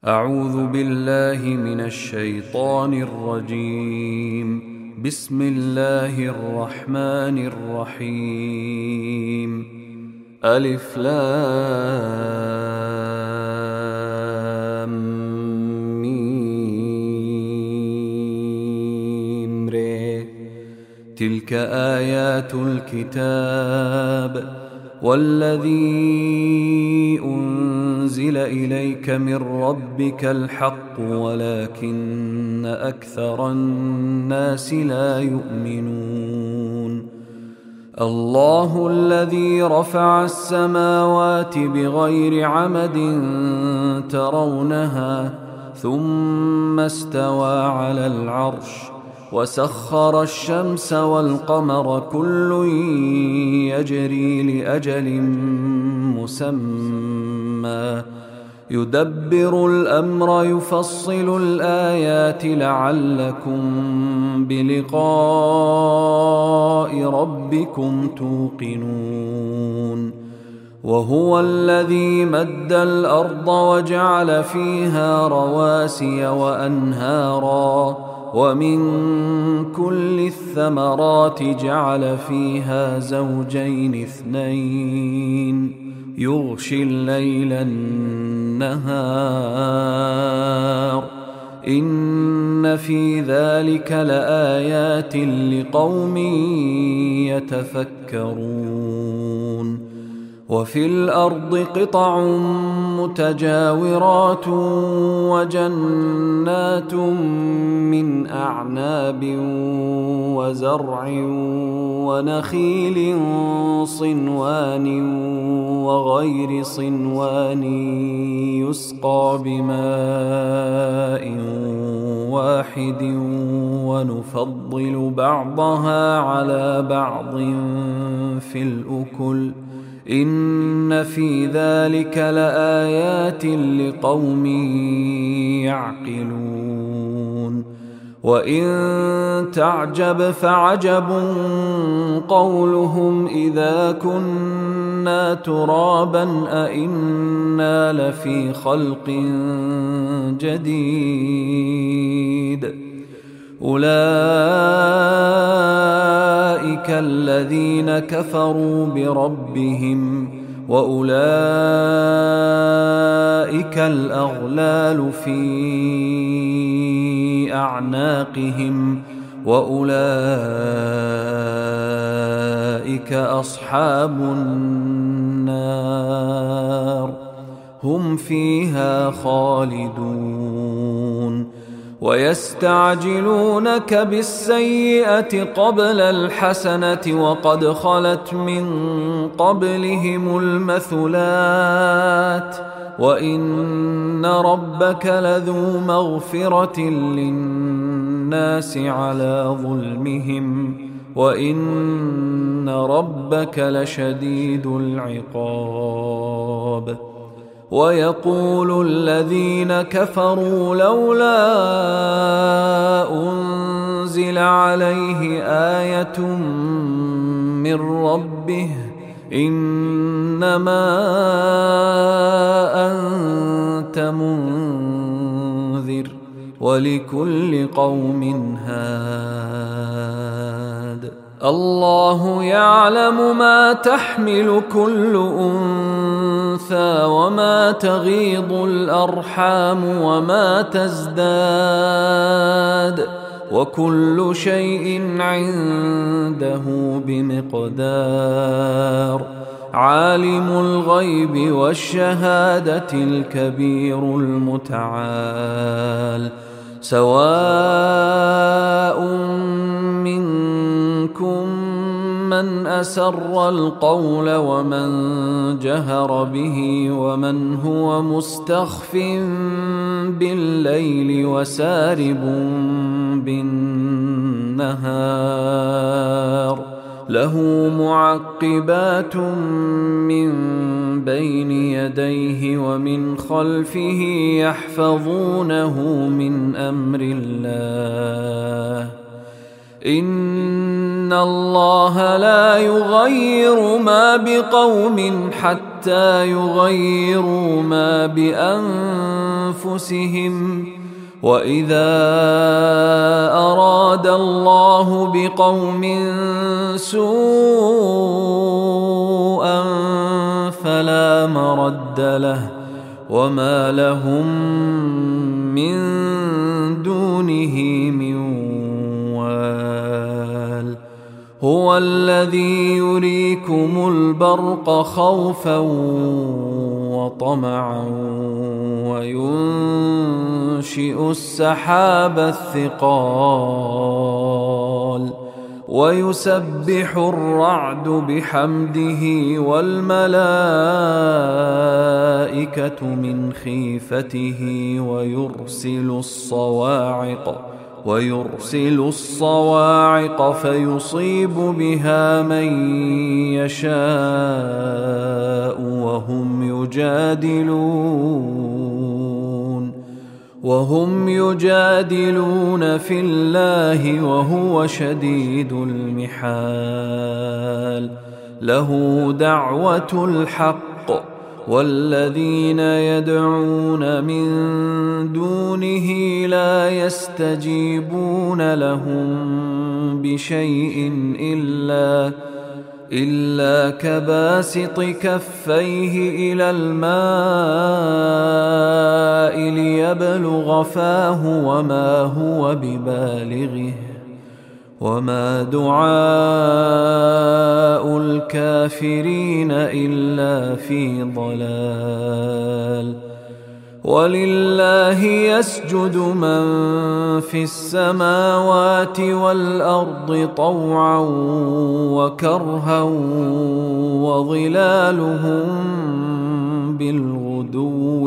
أعوذ بالله من الشيطان الرجيم. بسم الله الرحمن الرحيم. ألف لام ميم ر. تلك آيات الكتاب والذي أنزل إليك من ربك الحق ولكن أكثر الناس لا يؤمنون. الله الذي رفع السماوات بغير عمد ترونها ثم استوى على العرش وسخر الشمس والقمر كل يجري لأجل مسمى يدبر الأمر يفصل الآيات لعلكم بلقاء ربكم توقنون. وهو الذي مد الأرض وجعل فيها رواسي وأنهارا ومن كل الثمرات جعل فيها زوجين اثنين يغشي الليل النهار إن في ذلك لآيات لقوم يتفكرون. وفي الأرض قطع متجاورات وجنات من أعناب وزرع ونخيل صنوان وغير صنوان يسقى بماء واحد ونفضل بعضها على بعض في الأكل إن في ذلك لآيات لقوم يعقلون. وإن تعجب فعجب قولهم إذا كنا ترابا أئنا لفي خلق جديد. أولئك الذين كفروا بربهم وأولئك الأغلال في أعناقهم وأولئك أصحاب النار هم فيها خالدون. ويستعجلونك بالسيئة قبل الحسنة وقد خلت من قبلهم المثلات وإن ربك لذو مغفرة للناس على ظلمهم وإن ربك لشديد العقاب. ويقول الذين كفروا لولا أنزل عليه آية من ربه إنما أنت منذر ولكل قوم هاد. الله يعلم ما تحمل كل أنثى وما تغيض الأرحام وما تزداد وكل شيء عنده بمقدار. عالم الغيب والشهادة الكبير المتعال. سواء منكم من أسر القول ومن جهر به ومن هو مستخف بالليل وسارب بالنهار له معقبات من بين يديه ومن خلفه يحفظونه من أمر الله إن الله لا يغير ما بقوم حتى يغيروا ما بأنفسهم وإذا أراد الله بقوم سوءا فلا مرد له وما لهم من دونه من وال هو الذي يريكم البرق خوفا وطمعا وينشئ السحاب الثقال ويسبح الرعد بحمده والملائكة من خيفته ويرسل الصواعق فيصيب بها من يشاء وهم يجادلون في الله وهو شديد المحال له دعوة الحق والذين يدعون من دونه لا يستجيبون لهم بشيء إلا كباسط كفيه إلى الماء ليبلغ فاه وما هو ببالغه وما دعاء الكافرين إلا في ضلال ولله يسجد من في السماوات والأرض طوعا وكرها وظلالهم بالغدو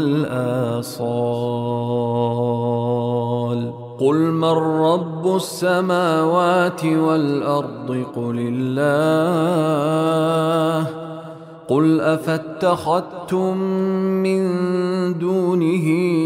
والآصال قل من رب السماوات والأرض قل الله قل أفاتخذتم من دونه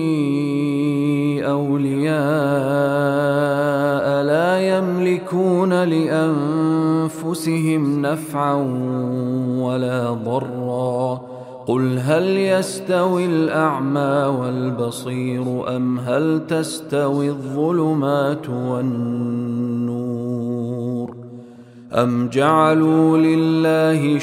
أولياء لا يملكون لأنفسهم نفعا ولا ضرا قل هل يستوي الأعمى والبصير أم هل تستوي الظلمات والنور أم جعلوا لله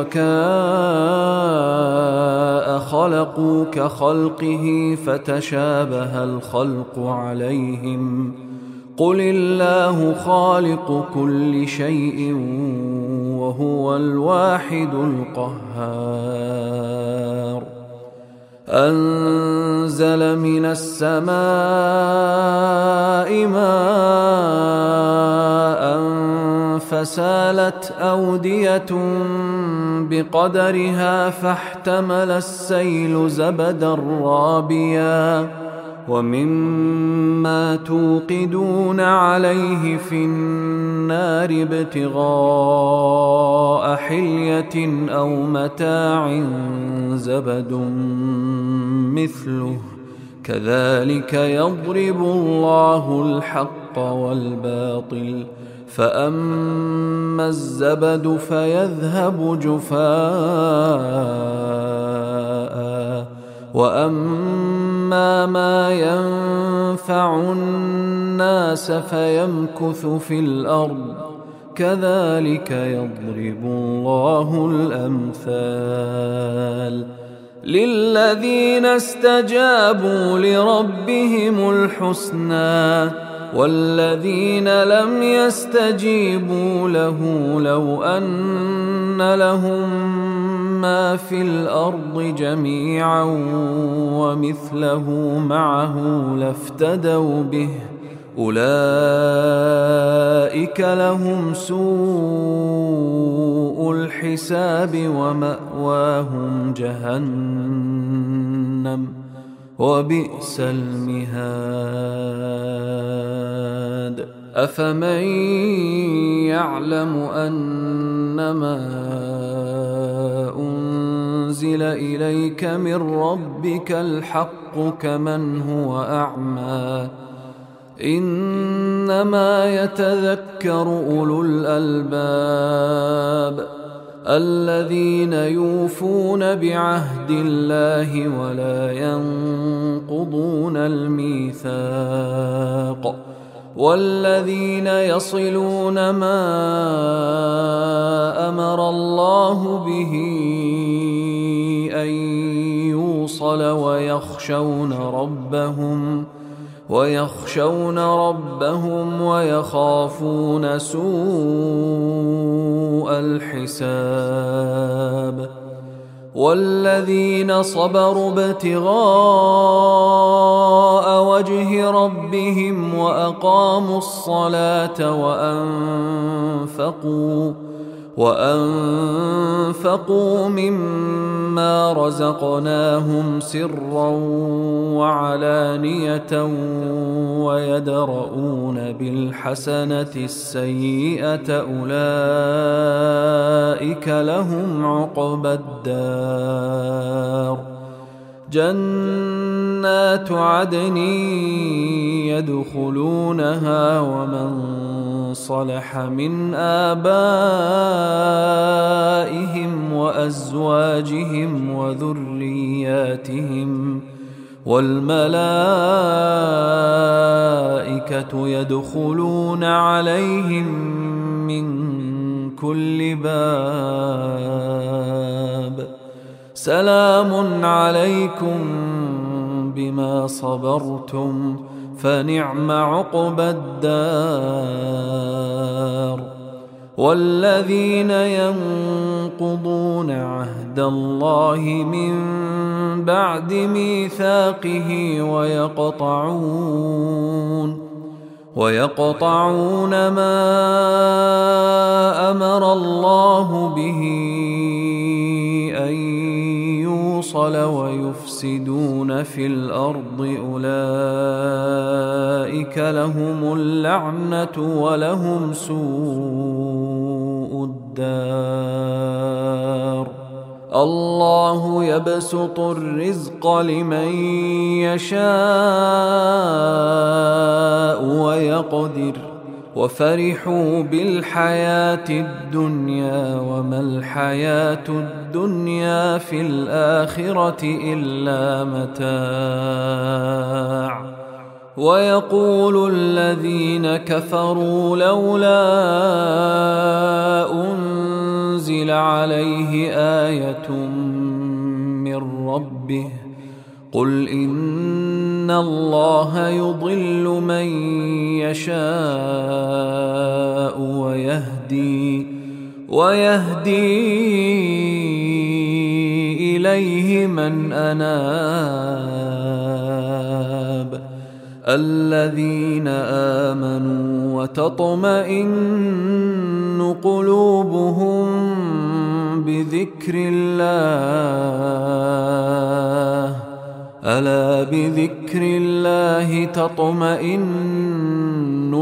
شركاء خلقوا كخلقه فتشابه الخلق عليهم قل الله خالق كل شيء وهو الواحد القهار أنزل من السماء ماء فسالت أودية بقدرها فاحتمل السيل زبدا رابيا ومما توقدون عليه في النار ابتغاء حلية أو متاع زبد مثله كذلك يضرب الله الحق والباطل فأما الزبد فيذهب جفاء وأما ما ينفع الناس فيمكث في الأرض كذلك يضرب الله الأمثال للذين استجابوا لربهم الحسنى والذين لم يستجيبوا له لو أن لهم ما في الأرض جميعا ومثله معه لافتدوا به أولئك لهم سوء الحساب ومأواهم جهنم وبئس المهاد أفمن يعلم أنما أنزل إليك من ربك الحق كمن هو أعمى إنما يتذكر أولو الألباب الذين يوفون بعهد الله ولا ينقضون الميثاق والذين يصلون ما أمر الله به أن يوصل ويخشون ربهم ويخافون سوء الحساب والذين صبروا ابتغاء وجه ربهم وأقاموا الصلاة وأنفقوا مما رزقناهم سرا وعلانية ويدرؤون بالحسنة السيئة أولئك لهم عقبى الدار جنات عدن يدخلونها ومن صلح من آبائهم وأزواجهم وذرياتهم والملائكة يدخلون عليهم من كل باب سلام عليكم بما صبرتم فنعم عقبى الدار والذين ينقضون عهد الله من بعد ميثاقه ويقطعون ما أمر الله به أن يوصل ويفسدون في الأرض أولئك لهم اللعنة ولهم سوء الدار الله يبسط الرزق لمن يشاء ويقدر وفرحوا بالحياة الدنيا وما الحياة الدنيا في الآخرة إلا متاع ويقول الذين كفروا لولا أنزل عليه آية من ربه قل إن الله يضل من يشاء ويهدي إليه من أناب الذين آمنوا وتطمئن قلوبهم بذكر الله ألا بذكر الله تطمئن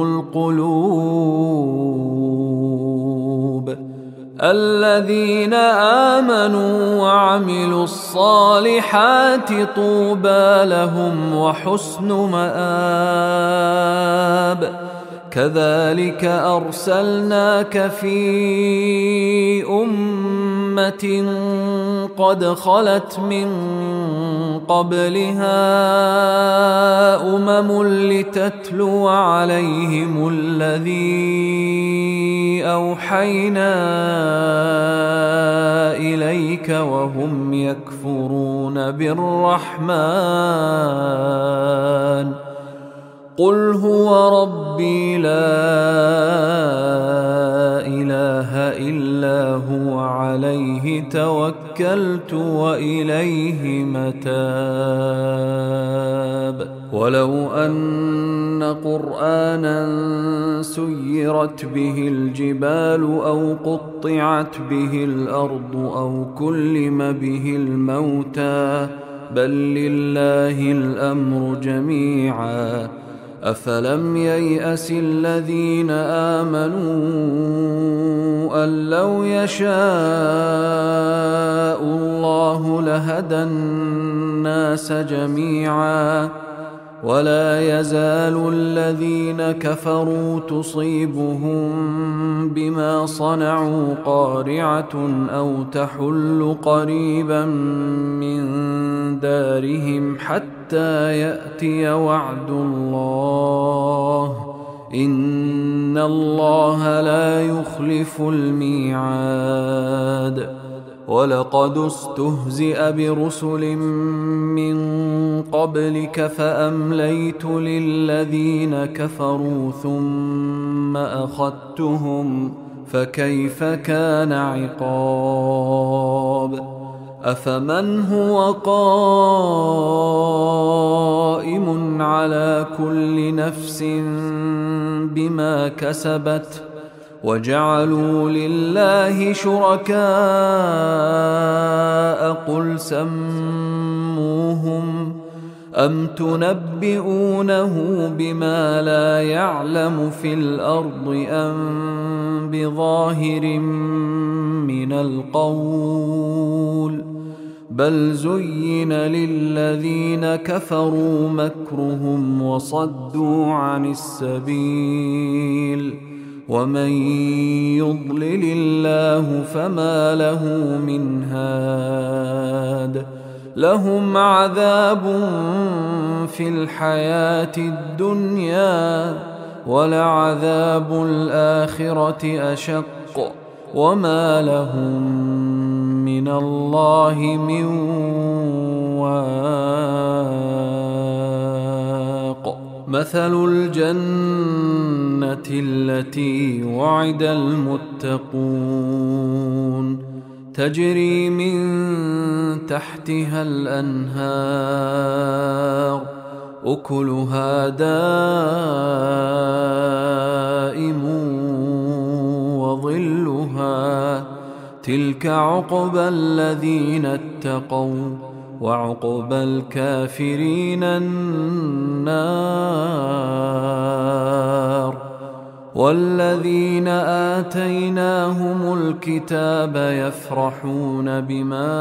القلوب الذين آمنوا وعملوا الصالحات طوبى لهم وحسن مآب كذلك أرسلناك في أمة قد خلت من قبلها لتتلو عليهم الذي أوحينا إليك وهم يكفرون بالرحمن قل هو ربي لا إله إلا هو عليه توكلت وإليه متاب ولو أن قرآنا سيرت به الجبال أو قطعت به الأرض أو كلم به الموتى بل لله الأمر جميعا أفلم ييأس الذين آمنوا أن لو يشاء الله لهدى الناس جميعا ولا يزال الذين كفروا تصيبهم بما صنعوا قارعة أو تحل قريبا من دارهم حتى يأتي وعد الله إن الله لا يخلف الميعاد. ولقد استهزئ برسل من قبلك فأمليت للذين كفروا ثم أخذتهم فكيف كان عقاب. أفمن هو قائم على كل نفس بما كسبت وجعلوا لله شركاء قل سموهم أم تنبئونه بما لا يعلم في الأرض أم بظاهر من القول بل زين للذين كفروا مكرهم وصدوا عن السبيل ومن يضلل الله فما له من هاد. لهم عذاب في الحياة الدنيا ولعذاب الآخرة أشق وما لهم من الله من واق. مثل الجنة التي وعد المتقون تجري من تحتها الأنهار أكلها دائم وظلها تلك عقبى الذين اتقوا وعقبى الكافرين النار. والذين آتيناهم الكتاب يفرحون بما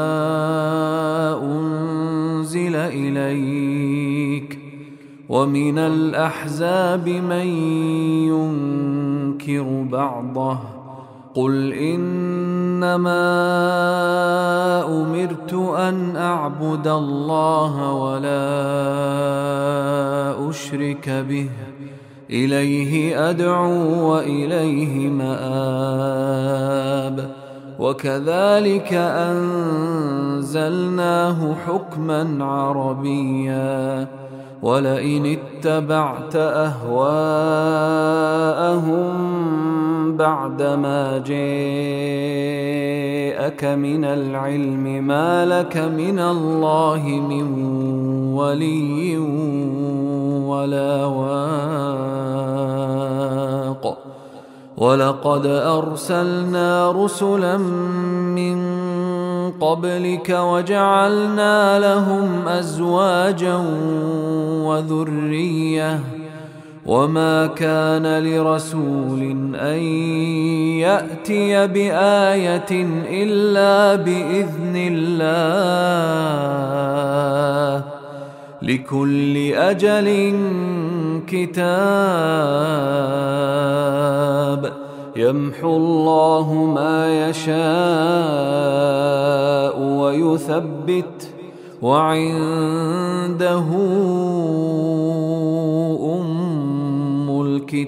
أنزل إليك ومن الأحزاب من ينكر بعضه قل إنما أمرت أن أعبد الله ولا أشرك به إليه أدعو وإليه مآب. وكذلك أنزلناه حكما عربيا ولئن اتبعت أهواءهم بعدما جاءك من العلم ما لك من الله من ولي ولا واق. ولقد أرسلنا رسلا من قبلك وجعلنا لهم أزواجا وذرية وما كان لرسول أن يأتي بآية إلا بإذن الله لكل أجل كتاب يمحو الله ما يشاء ويثبت وعنده أم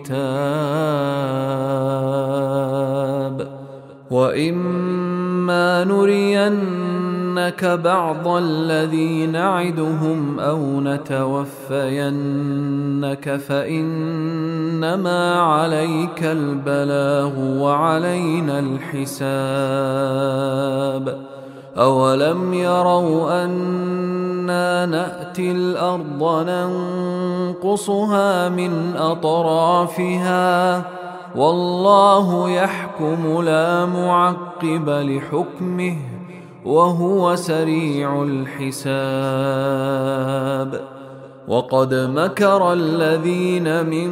الكتاب. وإما نرينك بعض الذي نعدهم أو نتوفينك فإنما عليك البلاغ وعلينا الحساب. أولم يروا أنا نأتي الأرض ننقصها من أطرافها والله يحكم لا معقب لحكمه وهو سريع الحساب. وقد مكر الذين من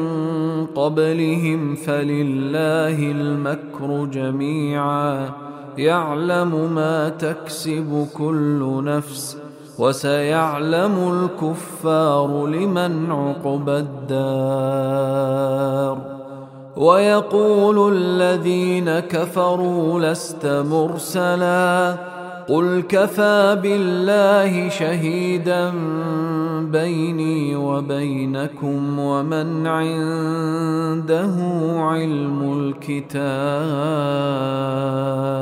قبلهم فلله المكر جميعا يعلم ما تكسب كل نفس وسيعلم الكفار لمن عقبى الدار. ويقول الذين كفروا لست مرسلا قل كفى بالله شهيدا بيني وبينكم ومن عنده علم الكتاب.